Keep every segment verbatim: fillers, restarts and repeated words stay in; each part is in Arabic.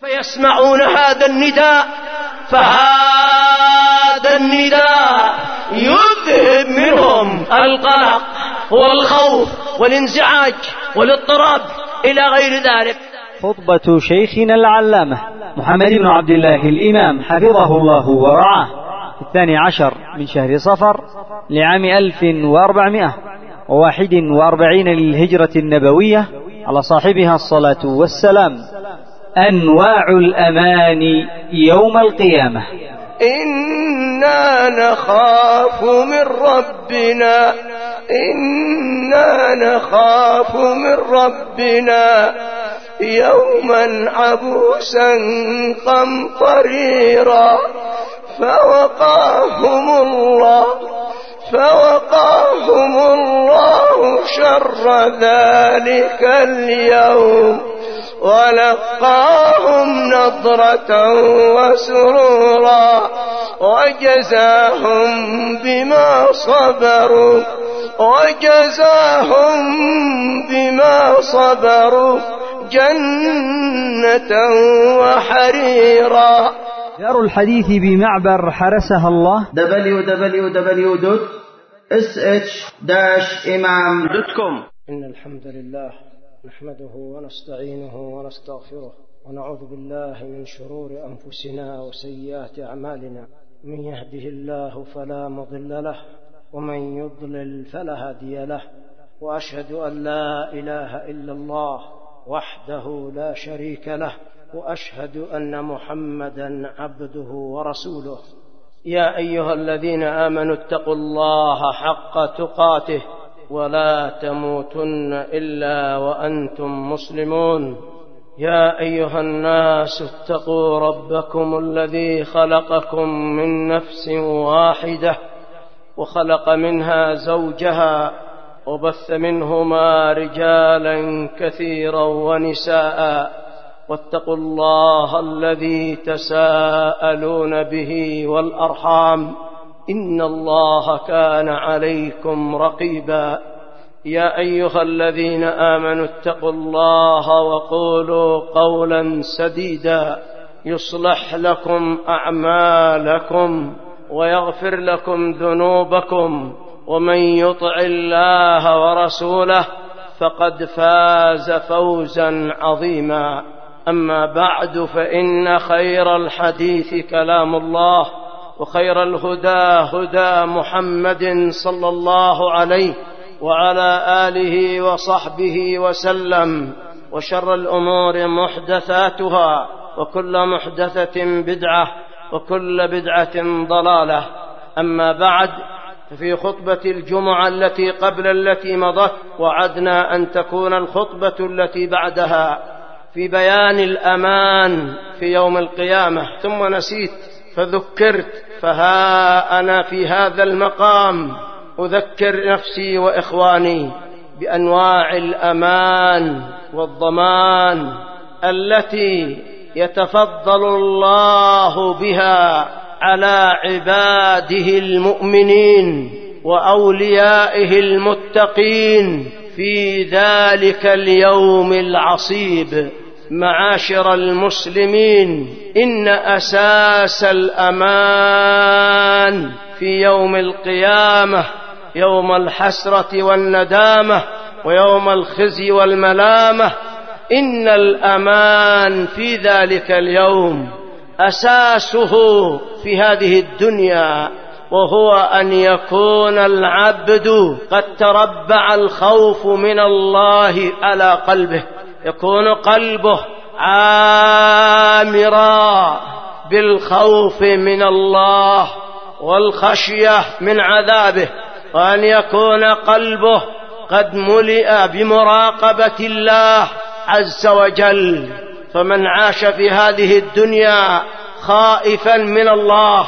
فيسمعون هذا النداء، فهذا النداء يذهب منهم القلق والخوف والانزعاج والاضطراب إلى غير ذلك. خطبة شيخنا العلامة محمد بن عبد الله الإمام حفظه الله ورعاه الثاني عشر من شهر صفر لعام ألف وأربعمائة وواحد وأربعين للهجرة النبوية، على صاحبها الصلاة والسلام. أنواع الأمان يوم القيامة. إنا نخاف من ربنا إنا نخاف من ربنا يوما عبوسا قمطريرا، فوقاهم الله فوقاهم الله شر ذلك اليوم، ولقاهم نضرة وسرورا، وجزاهم بما صبروا وجزاهم بما صبروا جنة وحريرا. دار الحديث بمعبر حرسها الله دبليو دبليو دبليو دوت اس اتش داش امام دوت كوم. إن الحمد لله نحمده ونستعينه ونستغفره، ونعوذ بالله من شرور أنفسنا وسيئات أعمالنا. من يهده الله فلا مضل له، ومن يضلل فلا هادي له، وأشهد أن لا إله إلا الله وحده لا شريك له، وأشهد أن محمدا عبده ورسوله. يا أيها الذين آمنوا اتقوا الله حق تقاته ولا تموتن إلا وأنتم مسلمون. يا أيها الناس اتقوا ربكم الذي خلقكم من نفس واحدة، وخلق منها زوجها، وبث منهما رجالا كثيرا ونساء، واتقوا الله الذي تساءلون به والأرحام، إن الله كان عليكم رقيبا. يا أيها الذين آمنوا اتقوا الله وقولوا قولا سديدا يصلح لكم أعمالكم ويغفر لكم ذنوبكم، ومن يطع الله ورسوله فقد فاز فوزا عظيما. أما بعد، فإن خير الحديث كلام الله، وخير الهدى هدى محمد صلى الله عليه وعلى آله وصحبه وسلم، وشر الأمور محدثاتها، وكل محدثة بدعة، وكل بدعة ضلالة. أما بعد، في خطبة الجمعة التي قبل التي مضت وعدنا أن تكون الخطبة التي بعدها في بيان الأمان في يوم القيامة، ثم نسيت فذكرت، فها أنا في هذا المقام أذكر نفسي وإخواني بأنواع الأمان والضمان التي يتفضل الله بها على عباده المؤمنين وأوليائه المتقين في ذلك اليوم العصيب. معاشر المسلمين، إن أساس الأمان في يوم القيامة، يوم الحسرة والندامة ويوم الخزي والملامة، إن الأمان في ذلك اليوم أساسه في هذه الدنيا، وهو أن يكون العبد قد تربع الخوف من الله على قلبه، يكون قلبه عامرا بالخوف من الله والخشية من عذابه، وأن يكون قلبه قد ملئ بمراقبة الله عز وجل. فمن عاش في هذه الدنيا خائفا من الله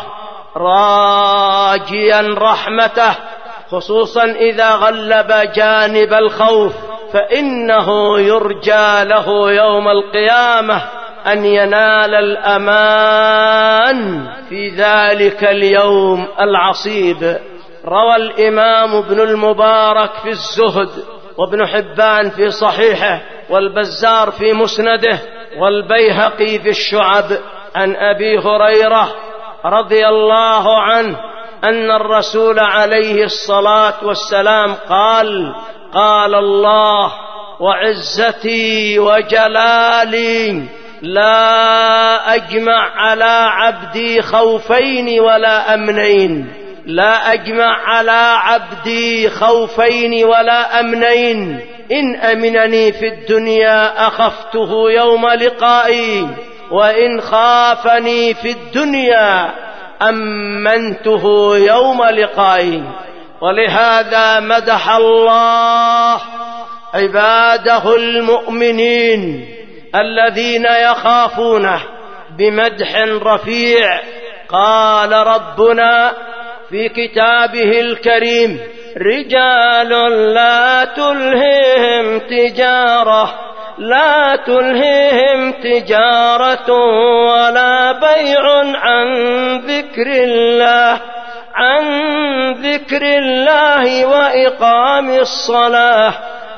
راجيا رحمته، خصوصا إذا غلب جانب الخوف، فإنه يرجى له يوم القيامة أن ينال الأمان في ذلك اليوم العصيب. روى الإمام ابن المبارك في الزهد، وابن حبان في صحيحه، والبزار في مسنده، والبيهقي في الشعب عن أبي هريرة رضي الله عنه أن الرسول عليه الصلاة والسلام قال: قال الله وعزتي وجلالي لا أجمع على عبدي خوفين ولا أمنين، لا أجمع على عبدي خوفين ولا أمنين، إن أمنني في الدنيا أخفته يوم لقائي، وإن خافني في الدنيا أمنته يوم لقائي. ولهذا مدح الله عباده المؤمنين الذين يخافونه بمدح رفيع. قال ربنا في كتابه الكريم: رجال لا تلهيهم تجارة لا تلهيهم تجارة ولا بيع عن ذكر الله عن ذكر الله وإقام الصلاة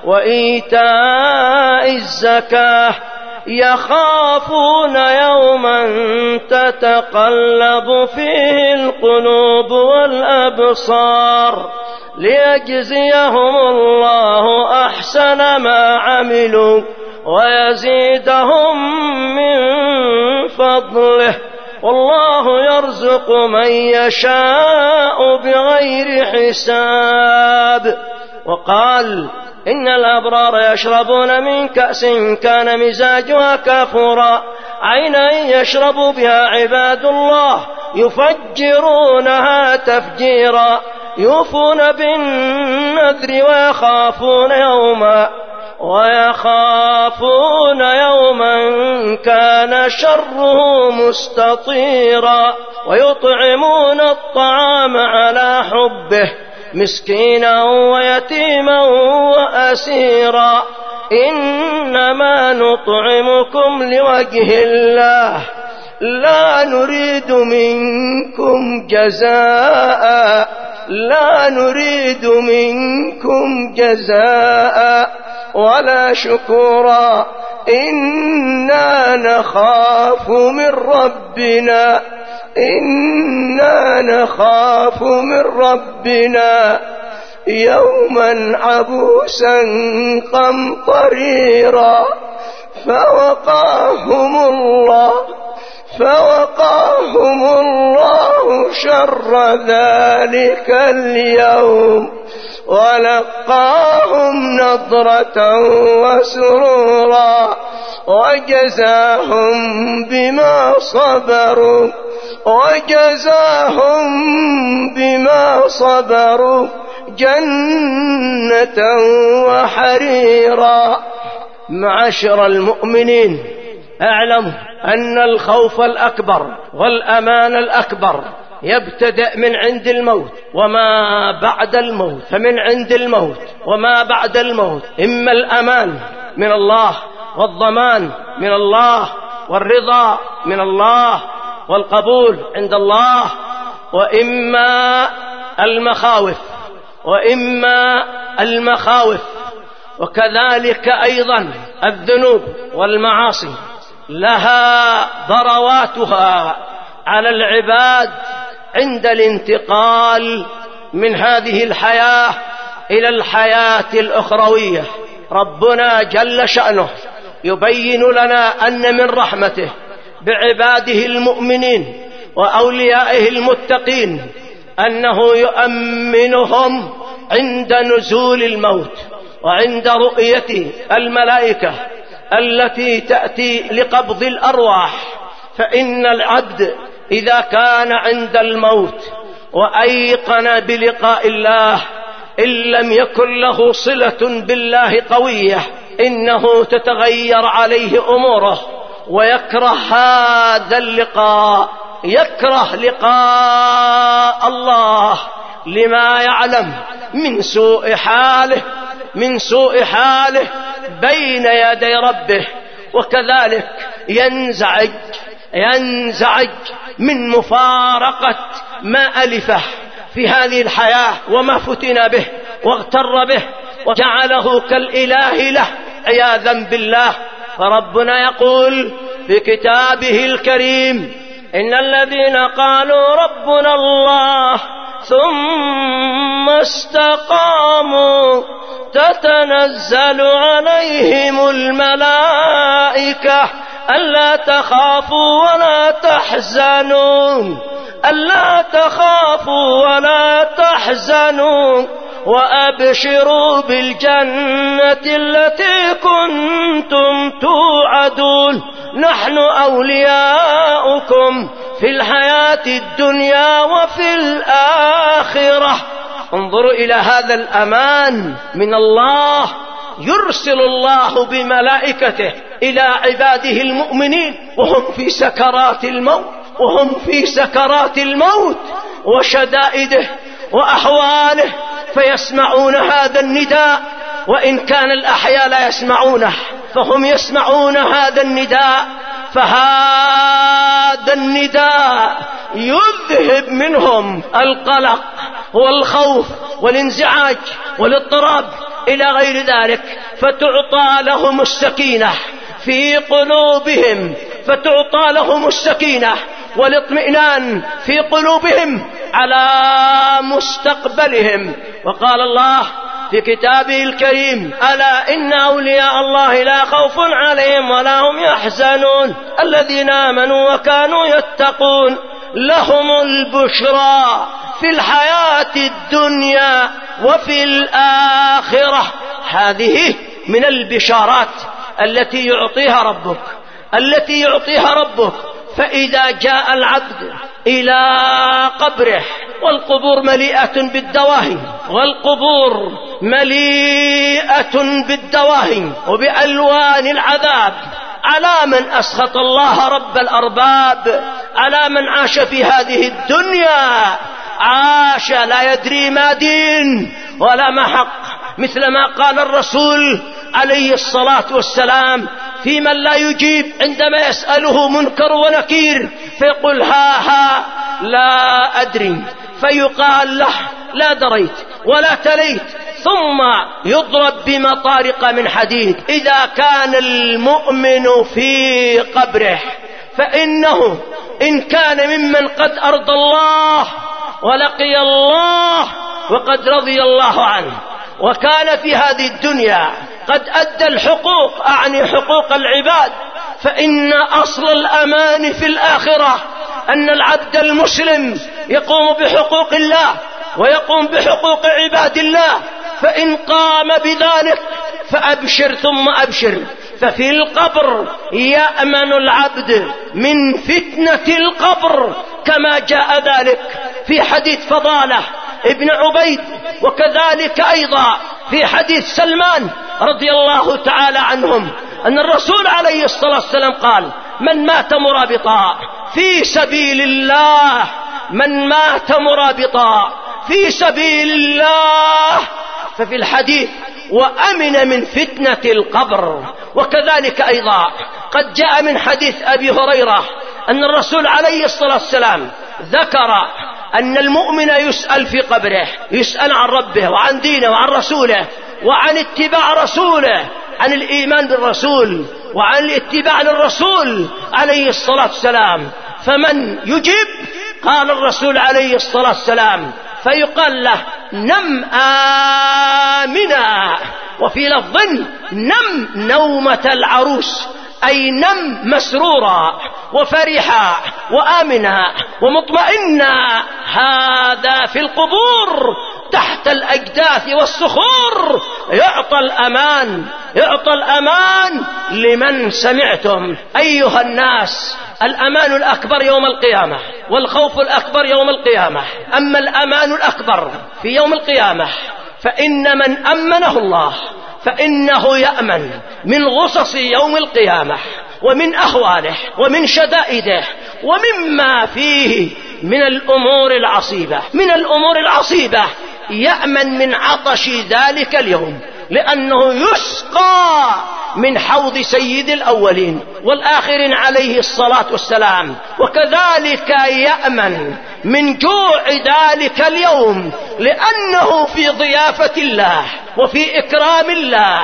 وإيتاء الزكاة يخافون يوما تتقلب فيه القلوب والأبصار ليجزيهم الله أحسن ما عملوا ويزيدهم من فضله، والله يرزق من يشاء بغير حساب. وقال: إن الأبرار يشربون من كأس كان مزاجها كافورا، عينا يشرب بها عباد الله يفجرونها تفجيرا، يوفون بالنذر ويخافون يوما ويخافون يوما كان شره مستطيرا، ويطعمون الطعام على حبه مسكينا ويتيما وأسيرا، إنما نطعمكم لوجه الله لا نريد منكم جزاء لا نريد منكم جزاء ولا شكورا، إنا نخاف من ربنا إنا نخاف من ربنا يوما عبوسا قمطريرا. فوقاهم الله فوقاهم الله شر ذلك اليوم ولقاهم نضرة وسرورا وجزاهم بما صبروا وجزاهم بما صبروا جنة وحريرا. معاشر المؤمنين، اعلموا أن الخوف الأكبر والأمان الأكبر يبتدأ من عند الموت وما بعد الموت. فمن عند الموت وما بعد الموت إما الأمان من الله والضمان من الله والرضا من الله والقبول عند الله، وإما المخاوف وإما المخاوف وكذلك أيضا الذنوب والمعاصي لها ضرواتها على العباد عند الانتقال من هذه الحياة إلى الحياة الأخروية. ربنا جل شأنه يبين لنا أن من رحمته بعباده المؤمنين وأوليائه المتقين أنه يؤمنهم عند نزول الموت وعند رؤية الملائكة التي تأتي لقبض الأرواح. فإن العبد إذا كان عند الموت وأيقن بلقاء الله إن لم يكن له صلة بالله قوية إنه تتغير عليه أموره ويكره هذا اللقاء، يكره لقاء الله لما يعلم من سوء حاله من سوء حاله بين يدي ربه، وكذلك ينزعج ينزعج من مفارقة ما ألفه في هذه الحياة وما فتن به واغتر به وجعله كالإله له عياذا بالله. فربنا يقول في كتابه الكريم: إن الذين قالوا ربنا الله ثم استقاموا تتنزل عليهم الملائكة ألا تخافوا ولا تحزنوا ألا تخافوا ولا تحزنوا وأبشروا بالجنة التي كنتم توعدون نحن أولياؤكم في الحياة الدنيا وفي الآخرة. انظروا إلى هذا الأمان من الله، يرسل الله بملائكته إلى عباده المؤمنين وهم في سكرات الموت وهم في سكرات الموت وشدائده وأحواله، فيسمعون هذا النداء، وإن كان الأحياء لا يسمعونه فهم يسمعون هذا النداء. فهذا النداء يذهب منهم القلق والخوف والانزعاج والاضطراب إلى غير ذلك، فتعطى لهم السكينة في قلوبهم فتعطى لهم السكينة والاطمئنان في قلوبهم على مستقبلهم. وقال الله في كتابه الكريم: ألا إن أولياء الله لا خوف عليهم ولا هم يحزنون الذين آمنوا وكانوا يتقون لهم البشرى في الحياة الدنيا وفي الآخرة. هذه من البشارات التي يعطيها ربك التي يعطيها ربك فإذا جاء العبد إلى قبره، والقبور مليئة بالدواهي والقبور مليئة بالدواهي وبألوان العذاب، على من أسخط الله رب الأرباب، على من عاش في هذه الدنيا عاش لا يدري ما دين ولا ما حق، مثل ما قال الرسول عليه الصلاة والسلام في من لا يجيب عندما يسأله منكر ونكير فيقول: ها ها لا أدري، فيقال له: لا دريت ولا تليت، ثم يضرب بمطارق من حديد. إذا كان المؤمن في قبره فإنه إن كان ممن قد أرضى الله ولقي الله وقد رضي الله عنه وكان في هذه الدنيا قد أدى الحقوق، أعني حقوق العباد، فإن أصل الأمان في الآخرة أن العبد المسلم يقوم بحقوق الله ويقوم بحقوق عباد الله، فإن قام بذلك فأبشر ثم أبشر. ففي القبر يأمن العبد من فتنة القبر كما جاء ذلك في حديث فضالة ابن عبيد، وكذلك أيضا في حديث سلمان رضي الله تعالى عنهم أن الرسول عليه الصلاة والسلام قال: من مات مرابطا في سبيل الله من مات مرابطا في سبيل الله ففي الحديث وأمن من فتنة القبر. وكذلك أيضا قد جاء من حديث أبي هريرة أن الرسول عليه الصلاة والسلام ذكر أن المؤمن يسأل في قبره، يسأل عن ربه وعن دينه وعن رسوله وعن اتباع رسوله، عن الإيمان بالرسول وعن الاتباع للرسول عليه الصلاة والسلام. فمن يجيب قال الرسول عليه الصلاة والسلام فيقال له: نم آمنا، وفي لفظ: نم نومة العروس، أي نم مسرورا وفرحا وآمنا ومطمئنا. هذا في القبور تحت الأجداث والصخور يعطى الأمان يعطى الأمان لمن سمعتم. أيها الناس، الأمان الأكبر يوم القيامة والخوف الأكبر يوم القيامة. أما الأمان الأكبر في يوم القيامة فإن من أمنه الله فإنه يأمن من غصص يوم القيامة ومن أهواله ومن شدائده ومما فيه من الأمور العصيبة من الأمور العصيبة يأمن من عطش ذلك اليوم، لأنه يسقى من حوض سيد الأولين والآخرين عليه الصلاة والسلام. وكذلك يأمن من جوع ذلك اليوم، لأنه في ضيافة الله وفي إكرام الله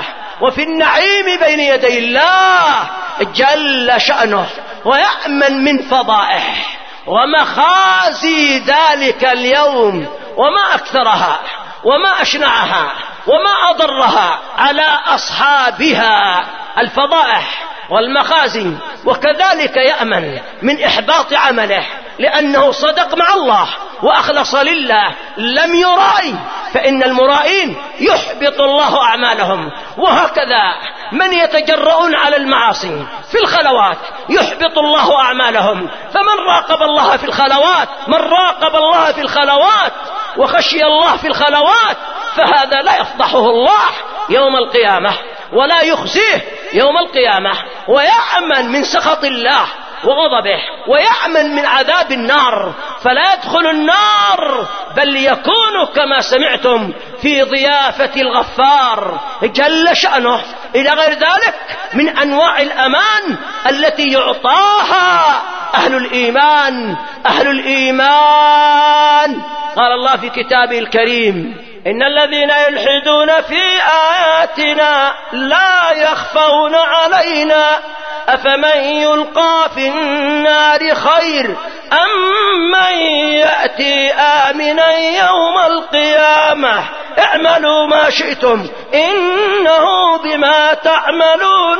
وفي النعيم بين يدي الله جل شأنه، ويأمن من فضائح ومخازي ذلك اليوم وما أكثرها وما أشنعها وما أضرها على أصحابها، الفضائح والمخازي. وكذلك يأمن من إحباط عمله لأنه صدق مع الله وأخلص لله، لم يرائي، فإن المرائين يحبط الله أعمالهم. وهكذا من يتجرؤون على المعاصي في الخلوات يحبط الله أعمالهم. فمن راقب الله في الخلوات من راقب الله في الخلوات وخشي الله في الخلوات فهذا لا يفضحه الله يوم القيامة ولا يخزيه يوم القيامة، ويأمن من سخط الله وغضبه، ويأمن من عذاب النار، فلا يدخل النار بل يكون كما سمعتم في ضيافة الغفار جل شأنه. إلى غير ذلك من أنواع الأمان التي يعطاها أهل الإيمان. أهل الإيمان قال الله في كتابه الكريم: إن الذين يلحدون في آياتنا لا يخفون علينا أفمن يلقى في النار خير أم من يأتي آمنا يوم القيامة اعملوا ما شئتم إنه بما تعملون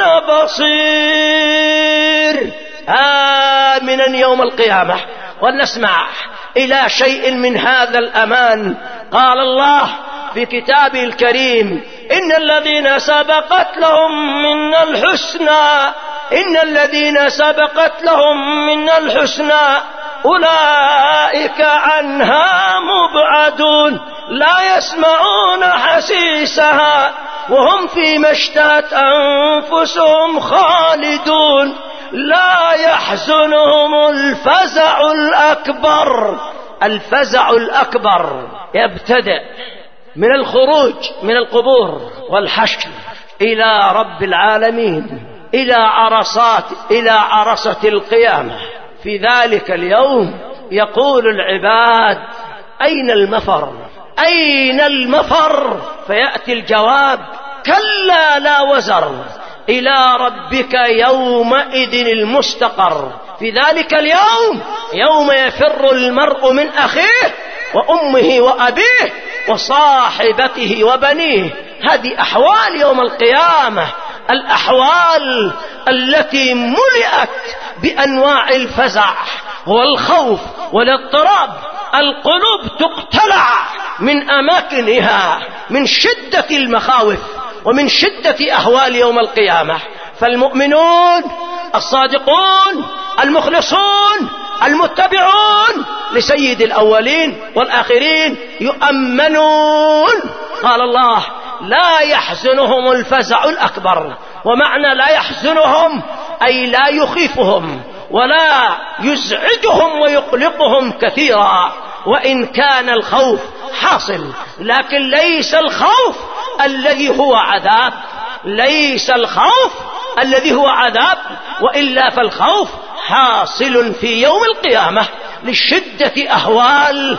بصير. آمنا يوم القيامة. ونسمع إلى شيء من هذا الأمان. قال الله في كتابه الكريم: إن الذين سبقت لهم من الحسنى إن الذين سبقت لهم من الحسنى أولئك عنها مبعدون لا يسمعون حسيسها وهم فيما اشتهت أنفسهم خالدون لا يحزنهم الفزع الأكبر. الفزع الأكبر يبتدئ من الخروج من القبور والحشر إلى رب العالمين، إلى عرصات إلى عرصة القيامة. في ذلك اليوم يقول العباد: أين المفر؟ أين المفر؟ فيأتي الجواب: كلا لا وزر إلى ربك يومئذ المستقر. في ذلك اليوم يوم يفر المرء من أخيه وأمه وأبيه وصاحبته وبنيه. هذه أحوال يوم القيامة، الأحوال التي ملئت بأنواع الفزع والخوف والاضطراب. القلوب تقتلع من أماكنها من شدة المخاوف ومن شدة أهوال يوم القيامة. فالمؤمنون الصادقون المخلصون المتبعون لسيد الأولين والآخرين يؤمنون. قال الله: لا يحزنهم الفزع الأكبر. ومعنى لا يحزنهم أي لا يخيفهم ولا يزعجهم ويقلقهم كثيرا، وإن كان الخوف حاصل، لكن ليس الخوف الذي هو عذاب، ليس الخوف الذي هو عذاب، وإلا فالخوف حاصل في يوم القيامة لشدة أهوال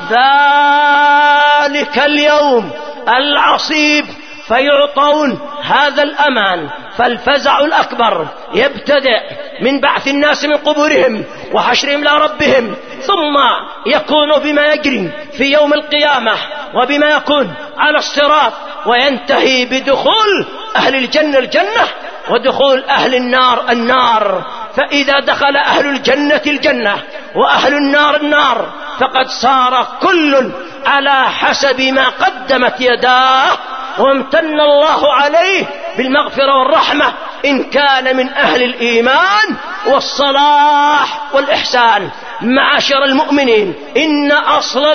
ذلك اليوم العصيب، فيعطون هذا الأمان. فالفزع الأكبر يبتدئ من بعث الناس من قبورهم وحشرهم إلى ربهم، ثم يكون بما يجري في يوم القيامة وبما يكون على الصراط، وينتهي بدخول أهل الجنة الجنة ودخول أهل النار النار. فإذا دخل أهل الجنة الجنة وأهل النار النار فقد صار كل على حسب ما قدمت يداه، وامتن الله عليه بالمغفرة والرحمة إن كان من أهل الإيمان والصلاح والإحسان. معاشر المؤمنين، إن أصل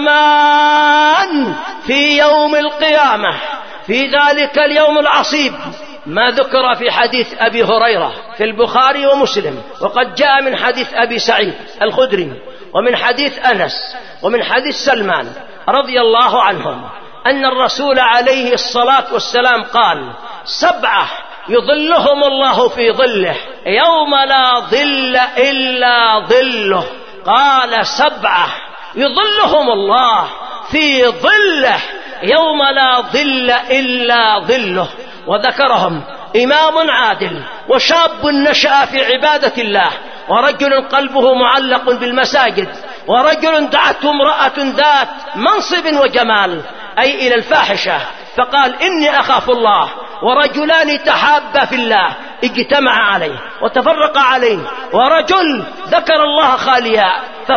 الأمان في يوم القيامة في ذلك اليوم العصيب ما ذكر في حديث أبي هريرة في البخاري ومسلم، وقد جاء من حديث أبي سعيد الخدري ومن حديث أنس ومن حديث سلمان رضي الله عنهم أن الرسول عليه الصلاة والسلام قال: سبعة يظلهم الله في ظله يوم لا ظل إلا ظله. قال: سبعة يظلهم الله في ظله يوم لا ظل إلا ظله. وذكرهم إمام عادل وشاب نشأ في عبادة الله ورجل قلبه معلق بالمساجد ورجل دعته امرأة ذات منصب وجمال أي إلى الفاحشة فقال إني أخاف الله، ورجلان تحابا في الله اجتمع عليه وتفرق عليه، ورجل ذكر الله خاليا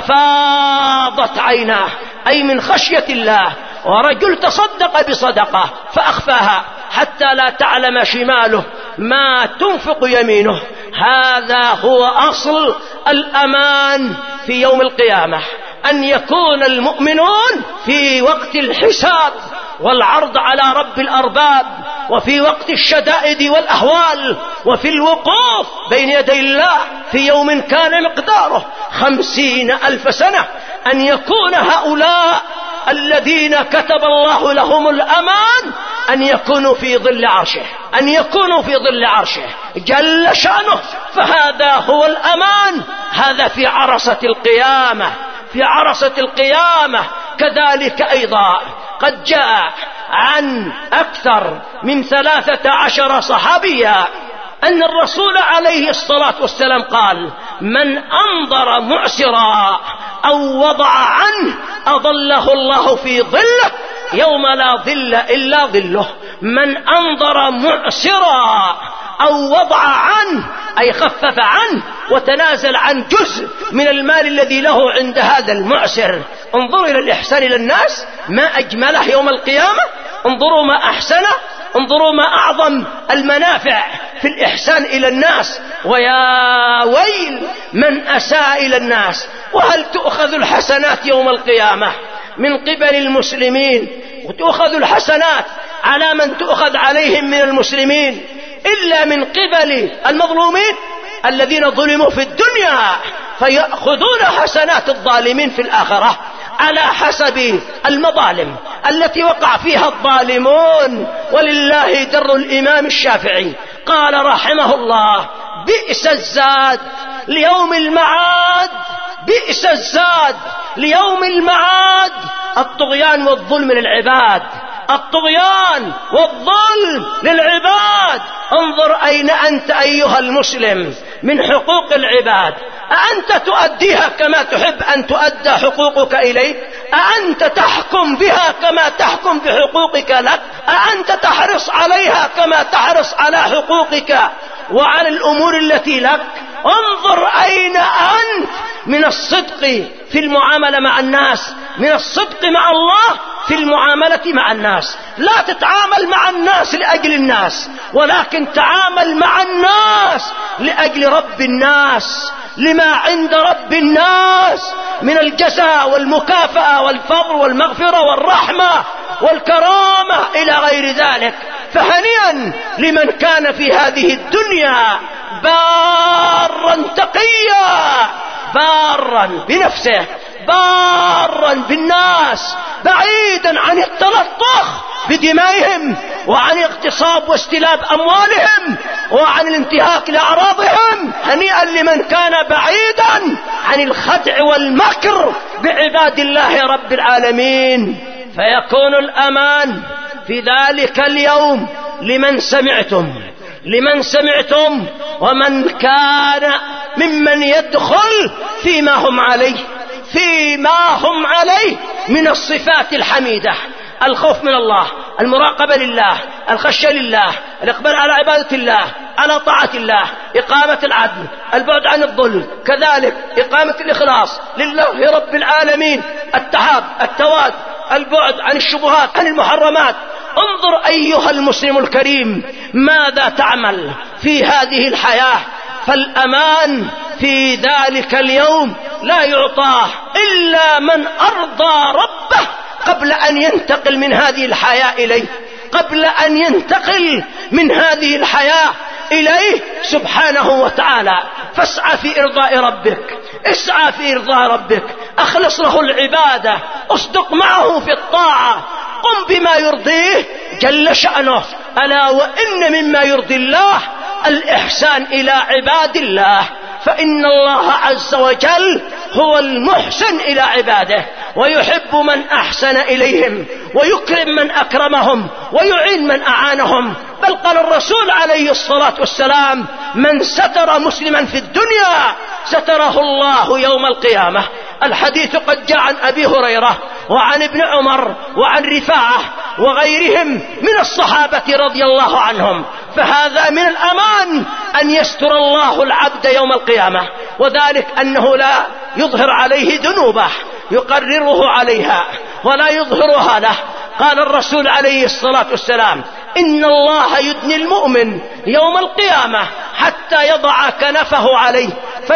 ففاضت عيناه أي من خشية الله، ورجل تصدق بصدقة فأخفاها حتى لا تعلم شماله ما تنفق يمينه. هذا هو أصل الأمان في يوم القيامة، أن يكون المؤمنون في وقت الحساب والعرض على رب الأرباب وفي وقت الشدائد والأهوال وفي الوقوف بين يدي الله في يوم كان مقداره خمسين ألف سنة، أن يكون هؤلاء الذين كتب الله لهم الأمان أن يكونوا في ظل عرشه، أن يكونوا في ظل عرشه جل شأنه. فهذا هو الأمان، هذا في عرصة القيامة، في عرصة القيامة. كذلك أيضا قد جاء عن أكثر من ثلاثة عشر صحابيا أن الرسول عليه الصلاة والسلام قال: من أنظر معسرا أو وضع عنه أظله الله في ظله يوم لا ظل إلا ظله. من أنظر معسرا أو وضع عنه أي خفف عنه وتنازل عن جزء من المال الذي له عند هذا المعسر. انظروا إلى الإحسان إلى الناس، ما أجمله يوم القيامة، انظروا ما أحسنه، انظروا ما أعظم المنافع في الإحسان إلى الناس. ويا ويل من أساء إلى الناس. وهل تؤخذ الحسنات يوم القيامة من قبل المسلمين وتؤخذ الحسنات على من تؤخذ عليهم من المسلمين إلا من قبل المظلومين الذين ظلموا في الدنيا فيأخذون حسنات الظالمين في الآخرة على حسب المظالم التي وقع فيها الظالمون. ولله در الإمام الشافعي قال رحمه الله: بئس الزاد ليوم المعاد، بئس الزاد ليوم المعاد الطغيان والظلم للعباد، الطغيان والظلم للعباد. انظر أين أنت أيها المسلم من حقوق العباد، أأنت تؤديها كما تحب أن تؤدى حقوقك إليك؟ أأنت تحكم بها كما تحكم بحقوقك لك؟ أأنت تحرص عليها كما تحرص على حقوقك وعلى الأمور التي لك؟ انظر أين أنت من الصدق في المعاملة مع الناس، من الصدق مع الله في المعاملة مع الناس. لا تتعامل مع الناس لأجل الناس، ولكن تعامل مع الناس لأجل رب الناس، لما عند رب الناس من الجزاء والمكافأة والفضل والمغفرة والرحمة والكرامة إلى غير ذلك. فهنيئا لمن كان في هذه الدنيا بارا تقيا، بارا بنفسه، بارا بالناس، بعيدا عن التلطخ بدمائهم وعن اغتصاب واستلاب أموالهم وعن الانتهاك لأعراضهم. هنيئا لمن كان بعيدا عن الخدع والمكر بعباد الله رب العالمين. فيكون الأمان في ذلك اليوم لمن سمعتم، لمن سمعتم ومن كان ممن يدخل فيما هم عليه، فيما هم عليه من الصفات الحميدة: الخوف من الله، المراقبة لله، الخشية لله، الإقبال على عبادة الله، على طاعة الله، إقامة العدل، البعد عن الظلم، كذلك إقامة الإخلاص لله رب العالمين، التحاب، التواد، البعد عن الشبهات، عن المحرمات. انظر أيها المسلم الكريم ماذا تعمل في هذه الحياة. فالأمان في ذلك اليوم لا يعطاه إلا من أرضى ربه قبل أن ينتقل من هذه الحياة إليه، قبل أن ينتقل من هذه الحياة إليه سبحانه وتعالى. فاسعى في إرضاء ربك، اسعى في إرضاء ربك، أخلص له العبادة، اصدق معه في الطاعة، قم بما يرضيه جل شأنه. ألا وإن مما يرضي الله الإحسان إلى عباد الله. فإن الله عز وجل هو المحسن إلى عباده، ويحب من أحسن إليهم، ويكرم من أكرمهم، ويعين من أعانهم. بل قال الرسول عليه الصلاة والسلام: من ستر مسلما في الدنيا ستره الله يوم القيامة. الحديث قد جاء عن أبي هريرة وعن ابن عمر وعن رفاعة وغيرهم من الصحابة رضي الله عنهم. فهذا من الأمان أن يستر الله العبد يوم القيامة، وذلك أنه لا يظهر عليه ذنوبه، يقرره عليها ولا يظهرها له. قال الرسول عليه الصلاة والسلام: إن الله يدني المؤمن يوم القيامة حتى يضع كنفه عليه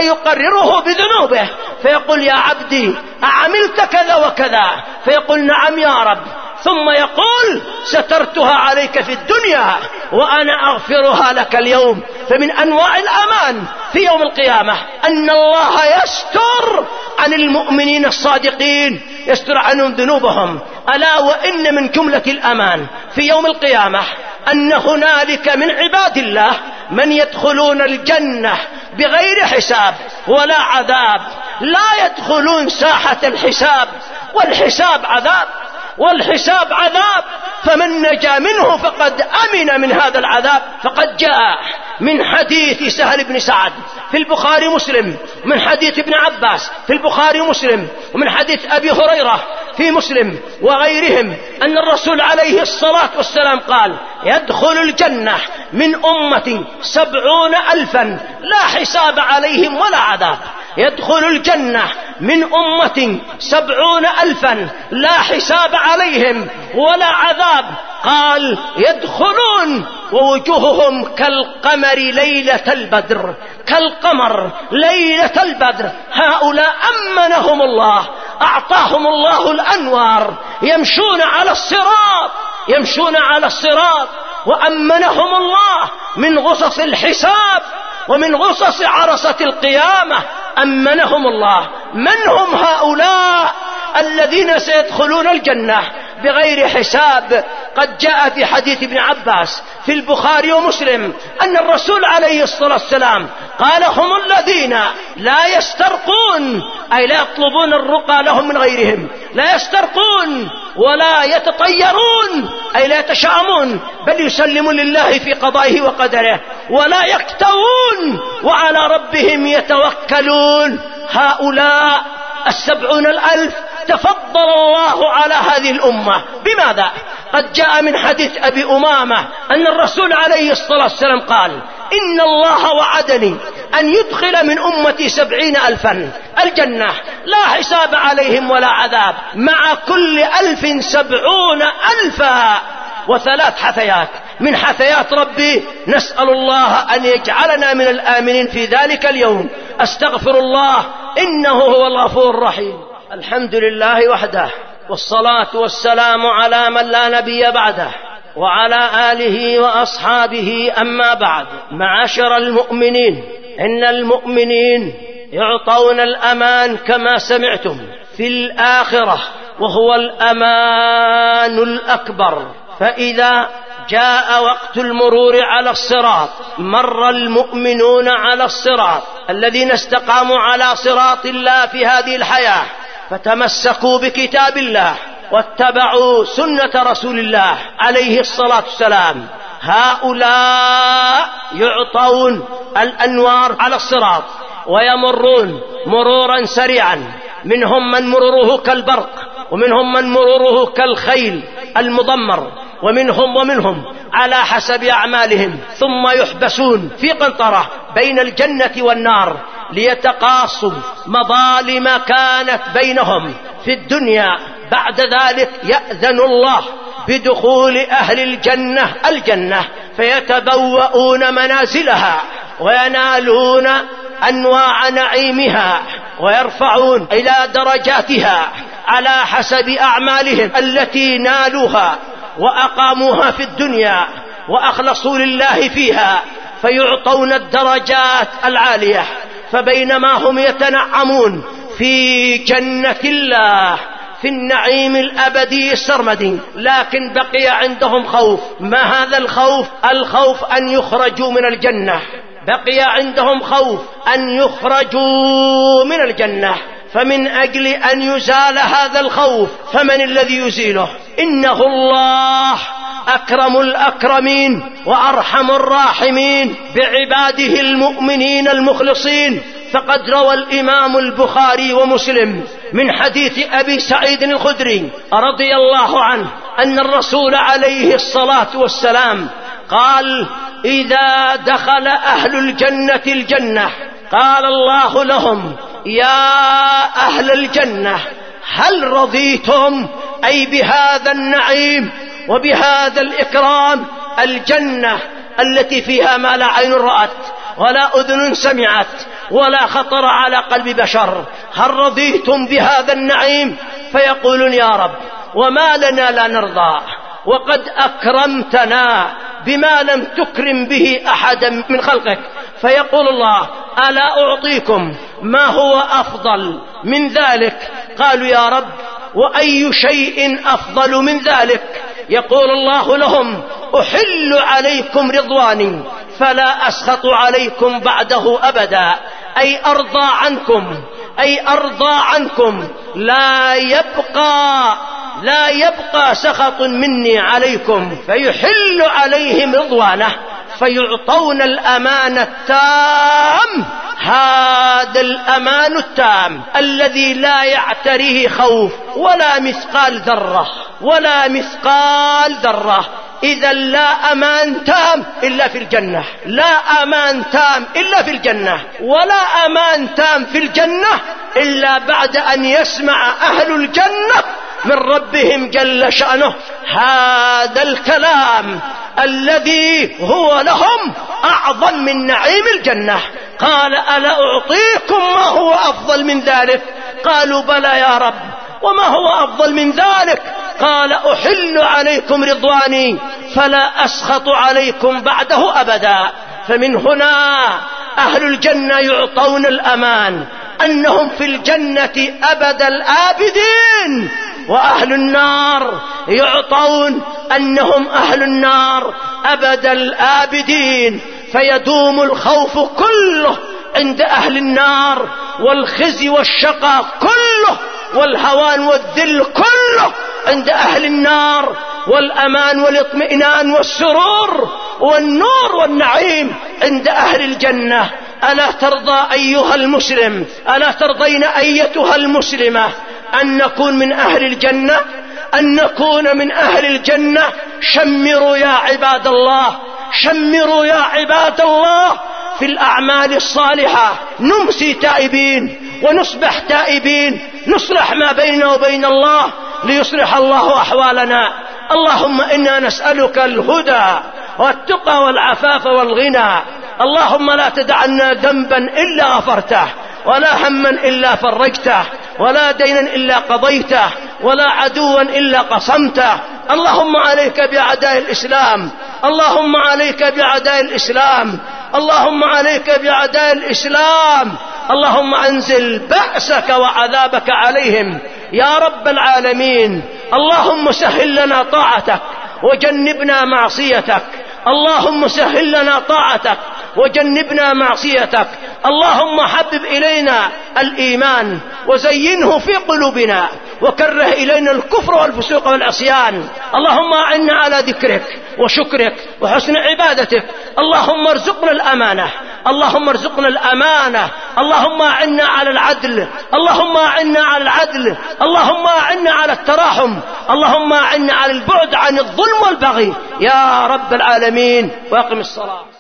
فيقرره بذنوبه، فيقول: يا عبدي أعملت كذا وكذا؟ فيقول: نعم يا رب. ثم يقول: سترتها عليك في الدنيا وأنا أغفرها لك اليوم. فمن أنواع الأمان في يوم القيامة أن الله يستر عن المؤمنين الصادقين، يستر عنهم ذنوبهم. ألا وإن من جملة الأمان في يوم القيامة أن هنالك من عباد الله من يدخلون الجنة بغير حساب ولا عذاب، لا يدخلون ساحة الحساب، والحساب عذاب، والحساب عذاب، فمن نجا منه فقد أمن من هذا العذاب. فقد جاء من حديث سهل بن سعد في البخاري مسلم، من حديث ابن عباس في البخاري مسلم، ومن حديث أبي هريرة في مسلم وغيرهم أن الرسول عليه الصلاة والسلام قال: يدخل الجنة من أمتي سبعون ألفا لا حساب عليهم ولا عذاب. يدخل الجنة من أمتي سبعون ألفا لا حساب عليهم ولا عذاب. قال: يدخلون ووجوههم كالقمر ليلة البدر، كالقمر ليلة البدر. هؤلاء أمنهم الله، أعطاهم الله الأنوار، يمشون على الصراط، يمشون على الصراط، وأمنهم الله من غصص الحساب ومن غصص عرصة القيامة. أمنهم الله. من هم هؤلاء الذين سيدخلون الجنة بغير حساب؟ قد جاء في حديث ابن عباس في البخاري ومسلم أن الرسول عليه الصلاة والسلام قال: هم الذين لا يسترقون، أي لا يطلبون الرقى لهم من غيرهم، لا يسترقون ولا يتطيرون، أي لا يتشاءمون، بل يسلمون لله في قضائه وقدره، ولا يكتوون وعلى ربهم يتوكلون. هؤلاء السبعون الألف تفضل الله على هذه الأمة. بماذا؟ قد جاء من حديث أبي أمامة أن الرسول عليه الصلاة والسلام قال: إن الله وعدني أن يدخل من أمتي سبعين ألفا الجنة لا حساب عليهم ولا عذاب، مع كل ألف سبعون ألفا. وثلاث حثيات من حثيات ربي، نسأل الله أن يجعلنا من الآمنين في ذلك اليوم. أستغفر الله إنه هو الغفور الرحيم. الحمد لله وحده، والصلاة والسلام على من لا نبي بعده، وعلى آله وأصحابه. أما بعد، معاشر المؤمنين، إن المؤمنين يعطون الأمان كما سمعتم في الآخرة، وهو الأمان الأكبر. فإذا جاء وقت المرور على الصراط مر المؤمنون على الصراط، الذين استقاموا على صراط الله في هذه الحياة، فتمسكوا بكتاب الله واتبعوا سنة رسول الله عليه الصلاة والسلام. هؤلاء يعطون الأنوار على الصراط ويمرون مرورا سريعا، منهم من مروره كالبرق، ومنهم من مروره كالخيل المضمر، ومنهم ومنهم على حسب أعمالهم، ثم يحبسون في قنطرة بين الجنة والنار ليتقاصوا مظالم كانت بينهم في الدنيا. بعد ذلك يأذن الله بدخول أهل الجنة الجنة، فيتبوؤون منازلها وينالون أنواع نعيمها، ويرفعون إلى درجاتها على حسب أعمالهم التي نالوها وأقاموها في الدنيا وأخلصوا لله فيها، فيعطون الدرجات العالية. فبينما هم يتنعمون في جنة الله في النعيم الأبدي السرمدي، لكن بقي عندهم خوف. ما هذا الخوف؟ الخوف أن يخرجوا من الجنة بقي عندهم خوف أن يخرجوا من الجنة، فمن أجل أن يزال هذا الخوف فمن الذي يزيله؟ إنه الله أكرم الأكرمين وأرحم الراحمين بعباده المؤمنين المخلصين. فقد روى الإمام البخاري ومسلم من حديث أبي سعيد الخدري رضي الله عنه أن الرسول عليه الصلاة والسلام قال: إذا دخل أهل الجنة الجنة قال الله لهم: يا أهل الجنة هل رضيتم؟ أي بهذا النعيم وبهذا الإكرام، الجنة التي فيها ما لا عين رأت ولا أذن سمعت ولا خطر على قلب بشر، هل رضيتم بهذا النعيم؟ فيقولون: يا رب، وما لنا لا نرضى، وقد أكرمتنا بما لم تكرم به أحدا من خلقك. فيقول الله: ألا أعطيكم ما هو أفضل من ذلك؟ قالوا: يا رب، وأي شيء أفضل من ذلك؟ يقول الله لهم: أحل عليكم رضواني فلا أسخط عليكم بعده أبدا، أي أرضى عنكم، أي أرضى عنكم، لا يبقى لا يبقى سخط مني عليكم. فيحل عليهم رضوانه فيعطون الأمان التام، هذا الأمان التام الذي لا يعتريه خوف ولا مثقال ذرة ولا مثقال ذرة. إذا لا أمان تام إلا في الجنة، لا أمان تام إلا في الجنة، ولا أمان تام في الجنة إلا بعد أن يسمع أهل الجنة من ربهم جل شأنه هذا الكلام الذي هو لهم أعظم من نعيم الجنة. قال: ألا أعطيكم ما هو أفضل من ذلك؟ قالوا: بلى يا رب، وما هو أفضل من ذلك؟ قال: أحل عليكم رضواني فلا أسخط عليكم بعده أبدا. فمن هنا أهل الجنة يعطون الأمان أنهم في الجنة أبد الآبدين، وأهل النار يعطون أنهم أهل النار أبد الآبدين. فيدوم الخوف كله عند أهل النار، والخزي والشقاء كله، والهوان والذل كله عند أهل النار، والأمان والاطمئنان والسرور والنور والنعيم عند أهل الجنة. ألا ترضى أيها المسلم، ألا ترضين أيتها المسلمة أن نكون من أهل الجنة، أن نكون من أهل الجنة؟ شمروا يا عباد الله، شمروا يا عباد الله في الأعمال الصالحة، نمسي تائبين ونصبح تائبين، نصلح ما بيننا وبين الله ليصلح الله أحوالنا. اللهم إنا نسألك الهدى والتقى والعفاف والغنى. اللهم لا تدعنا ذنبا إلا غفرته، ولا هما إلا فرجته، ولا دينا إلا قضيته، ولا عدوا إلا قصمته. اللهم عليك بأعداء الإسلام، اللهم عليك بأعداء الإسلام، اللهم عليك بأعداء الإسلام. اللهم أنزل بأسك وعذابك عليهم يا رب العالمين. اللهم سهل لنا طاعتك وجنبنا معصيتك، اللهم سهل لنا طاعتك وجنبنا معصيتك. اللهم حبب إلينا الإيمان وزينه في قلوبنا، وكره إلينا الكفر والفسوق والعصيان. اللهم أعنا على ذكرك وشكرك وحسن عبادتك. اللهم ارزقنا الأمانة، اللهم ارزقنا الأمانة. اللهم أعنا على العدل، اللهم أعنا على العدل، اللهم أعنا على التراحم، اللهم أعنا على البعد عن الظلم والبغي يا رب العالمين. واقم الصلاة.